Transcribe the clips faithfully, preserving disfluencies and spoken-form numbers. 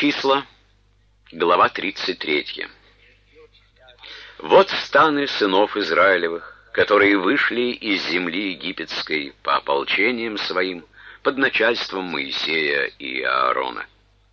Числа, глава тридцать третья. Вот станы сынов Израилевых, которые вышли из земли египетской по ополчениям своим под начальством Моисея и Аарона.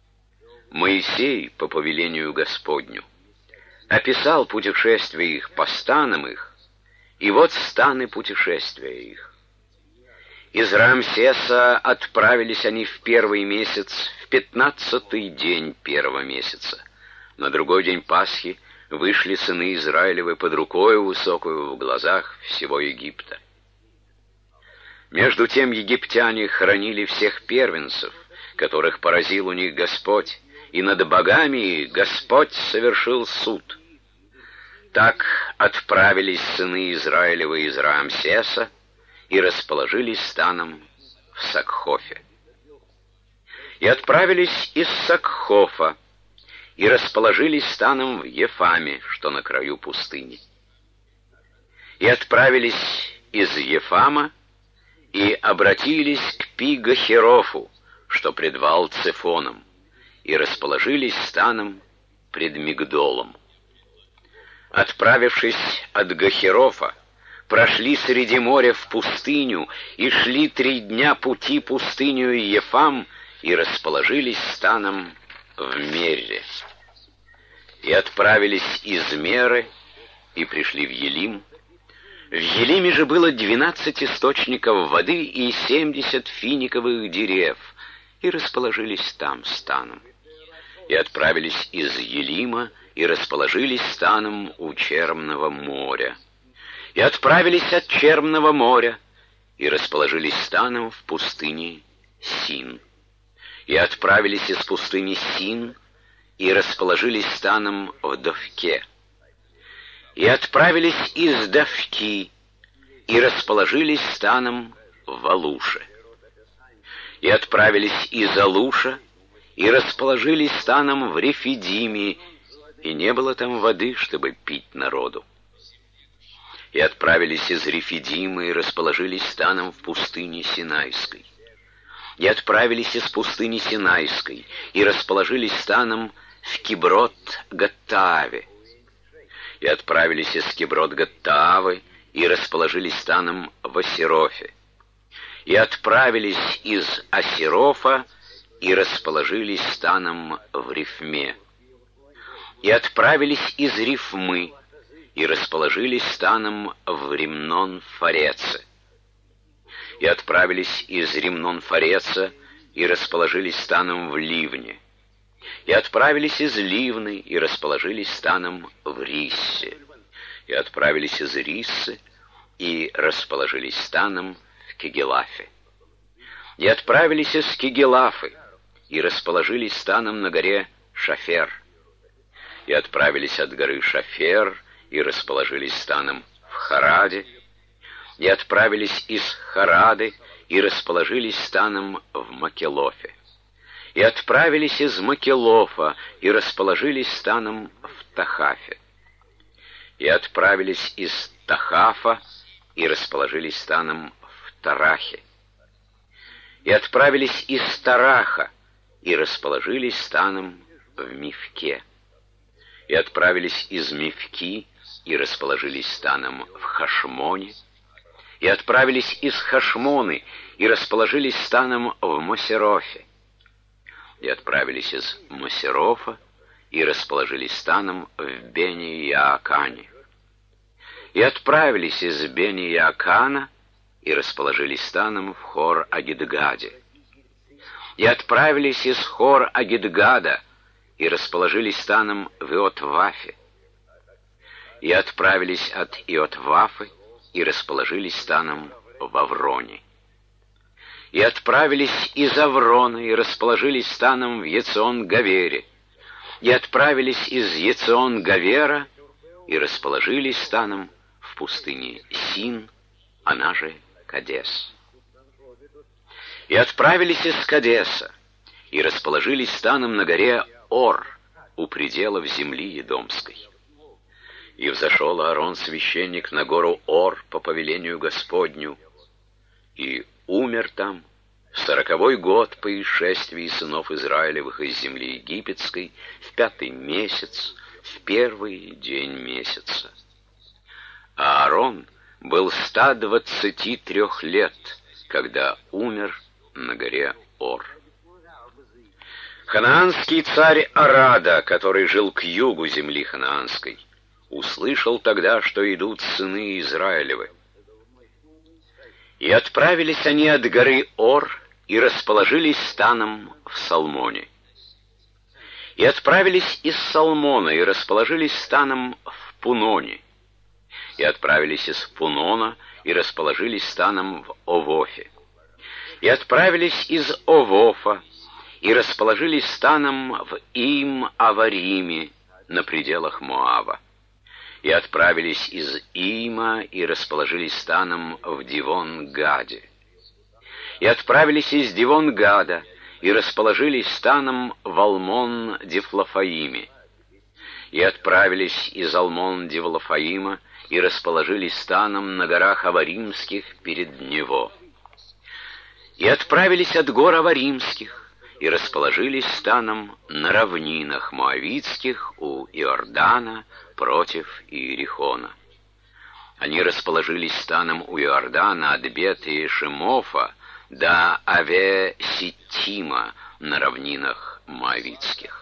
Моисей, по повелению Господню, описал путешествие их по станам их, и вот станы путешествия их. Из Рамсеса отправились они в первый месяц, в пятнадцатый день первого месяца. На другой день Пасхи вышли сыны Израилевы под рукою высокую в глазах всего Египта. Между тем египтяне хоронили всех первенцев, которых поразил у них Господь, и над богами Господь совершил суд. Так отправились сыны Израилевы из Рамсеса и расположились станом в Сакхофе. И отправились из Сакхофа и расположились станом в Ефаме, что на краю пустыни. И отправились из Ефама и обратились к Пи-Гахерофу, что пред Ваал-Цефоном, и расположились станом пред Мигдолом. Отправившись от Гахерофа, прошли среди моря в пустыню и шли три дня пути пустыню Ефам и расположились станом в Мерре. И отправились из Меры и пришли в Елим. В Елиме же было двенадцать источников воды и семьдесят финиковых дерев, и расположились там станом. И отправились из Елима и расположились станом у Черного моря. И отправились от Черного моря и расположились станом в пустыне Син. И отправились из пустыни Син и расположились станом в Довке. И отправились из Довки и расположились станом в Алуше. И отправились из Алуша и расположились станом в Рефидиме, и не было там воды, чтобы пить народу. И отправились из Рефидима и расположились станом в пустыне Синайской. И отправились из пустыни Синайской и расположились станом в Киброт-Гаттааве. И отправились из Киброт-Гаттаавы и расположились станом в Асерофе. И отправились из Асерофа и расположились станом в Рифме. И отправились из Рифмы и расположились станом в Римнон-Фареце. И отправились из Римнон-Фареца и расположились станом в Ливне. И отправились из Ливны и расположились станом в Риссе. И отправились из Риссы и расположились станом в Кегелафе. И отправились из Кегелафы и расположились станом на горе Шафер. И отправились от горы Шафер и расположились станом в Хараде. И отправились из Харады и расположились станом в Макелофе. И отправились из Макелофа и расположились станом в Тахафе. И отправились из Тахафа и расположились станом в Тарахе. И отправились из Тараха и расположились станом в Мифке. И отправились из Мифки и расположились станом в Хашмоне. И отправились из Хашмоны и расположились станом в Мосерофе. И отправились из Мосерофа и расположились станом в Бени-Яакане. И отправились из Бени-Яакана и расположились станом в Хор-Агидгаде. И отправились из Хор-Агидгада и расположились станом в Иотвафе. И отправились от Иотвафы и расположились станом в Авроне. И отправились из Аврона и расположились станом в Ецон-Гавере. И отправились из Ецон-Гавера и расположились станом в пустыне Син, она же Кадес. И отправились из Кадеса и расположились станом на горе Ор у пределов земли Едомской. И взошел Аарон священник на гору Ор по повелению Господню, и умер там, В сороковой год по исшествии сынов Израилевых из земли египетской, в пятый месяц, в первый день месяца. А Аарон был ста двадцати трех лет, когда умер на горе Ор. Ханаанский царь Арада, который жил к югу земли ханаанской, услышал тогда, что идут сыны Израилевы. И отправились они от горы Ор и расположились станом в Салмоне. И отправились из Салмона и расположились станом в Пуноне. И отправились из Пунона и расположились станом в Овофе. И отправились из Овофа и расположились станом в Им-Авариме на пределах Моава. И отправились из Има и расположились станом в Дивон-Гаде. И отправились из Дивон-Гада и расположились станом в Алмон-Дифлафаиме. И отправились из Алмон-Дифлафаима и расположились станом на горах Аваримских перед Нево. И отправились от гор Аваримских и расположились станом на равнинах Моавитских у Иордана против Иерихона. Они расположились станом у Иордана от Бет-Иешимофа до Аве-Ситтима на равнинах Моавитских.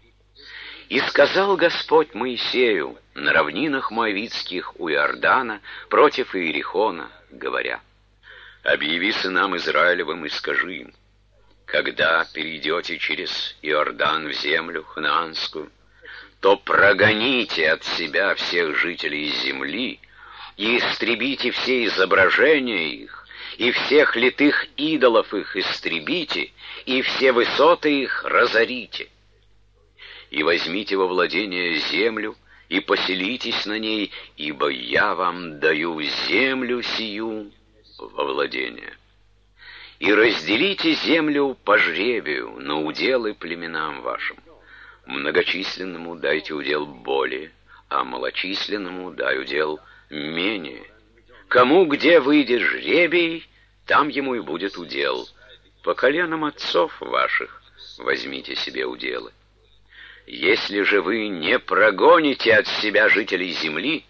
И сказал Господь Моисею на равнинах Моавитских у Иордана против Иерихона, говоря: «Объяви сынам Израилевым и скажи им: когда перейдете через Иордан в землю ханаанскую, то прогоните от себя всех жителей земли и истребите все изображения их, и всех литых идолов их истребите, и все высоты их разорите. И возьмите во владение землю, и поселитесь на ней, ибо я вам даю землю сию во владение. И разделите землю по жребию на уделы племенам вашим. Многочисленному дайте удел более, а малочисленному дай удел менее. Кому где выйдет жребий, там ему и будет удел. По коленам отцов ваших возьмите себе уделы. Если же вы не прогоните от себя жителей земли,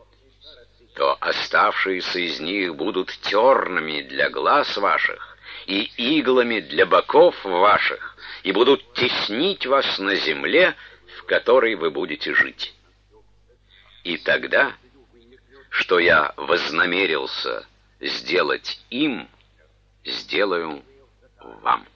то оставшиеся из них будут тернами для глаз ваших и иглами для боков ваших, и будут теснить вас на земле, в которой вы будете жить. И тогда, что я вознамерился сделать им, сделаю вам».